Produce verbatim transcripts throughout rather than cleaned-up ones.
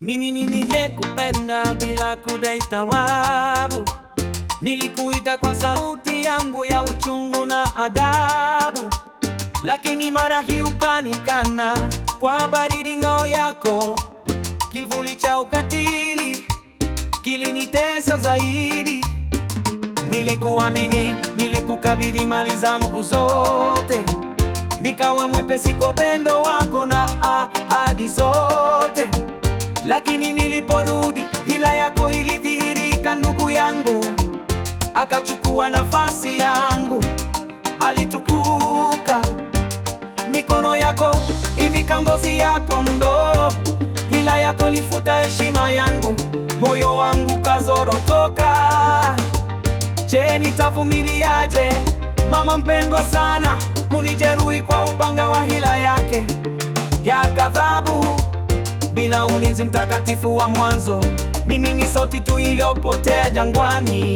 Mimi nilikupenda bila kudai thawabu, nilikuita kwa sauti yangu ya uchungu na adabu, lakini mara hii ukanikana kwa baridi ngao yako. Kivuli cha ukatili kilinitesa zaidi. Nilikuamini, nilikukabidhi mali zangu zote, nikawa mwepesi kwa upendo wako na ahadi zote. Lakini niliporudi, hila yako ilidhihirika. Ndugu yangu akachukua nafasi yangu, alitukuka. Mikono yako ivika ngozi yako ndo, hila yako lifuta heshima yangu, moyo wangu kazorotoka. Je, nitavumiliaje mama mpendwa sana, kunijeruhi kwa upanga wa hila yake ya ghadhabu? Bila ulinzi mtakatifu wa mwanzo, mimi ni sauti tu iliyopotea jangwani.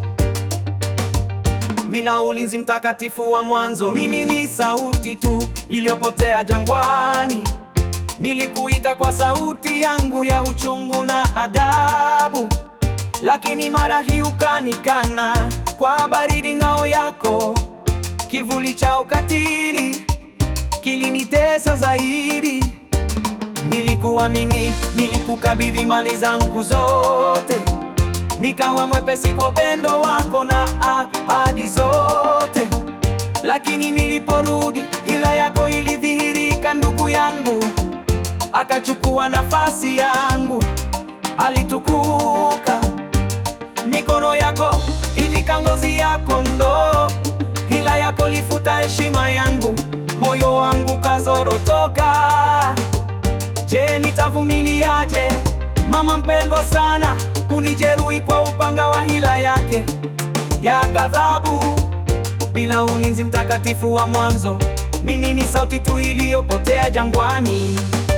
Bila ulinzi mtakatifu wa mwanzo, mimi ni sauti tu iliyopotea jangwani. Nilikuita kwa sauti yangu ya uchungu na adabu, lakini mara hii ukanikana kwa baridi ngao yako. Kivuli cha ukatili kilinitesa zaidi. Nilikuamini, nilikukabidhi mali zangu zote, nikawa mwepesi kwa upendo wako na ahadi zote. Lakini niliporudi, hila yako ilidhihirika. Ndugu yangu akachukua nafasi yangu, alitukuka. Mikono yako ilika ngozi yako ndo, hila yako lifuta heshima yangu, moyo wangu kazorotoka. Je, nitavumiliaje mama mpendwa sana, kunijeruhi kwa upanga wa hila yake ya ghadhabu? Bila ulinzi mtakatifu wa mwanzo, mimi ni sauti tu iliyopotea jangwani.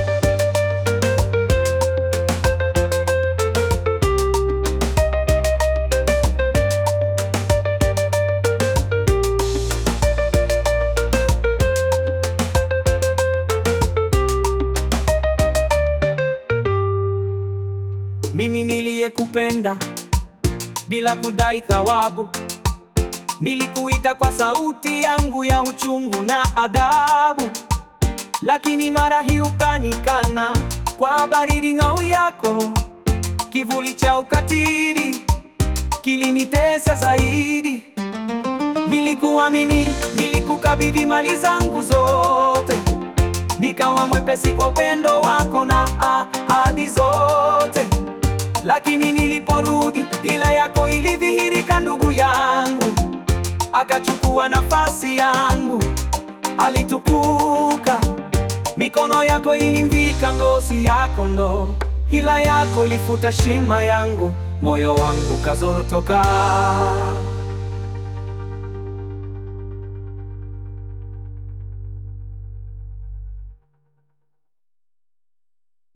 Mimi niliyekupenda bila kudai thawabu, nilikuita kwa sauti yangu ya uchungu na adabu, lakini mara hii ukanikana kwa baridi ngao yako. Kivuli cha ukatili kilinitesa zaidi. Nilikuamini, nilikukabidhi mali zangu zote, nikawa mwepesi kwa upendo wako na ahadi zote. Lakini niliporudi, hila yako ilidhihirika. Ndugu yangu akachukua nafasi yangu, alitukuka. Mikono yako ilimvika ngozi yako ndo, hila yako ilifuta heshima yangu, moyo wangu kazorotoka.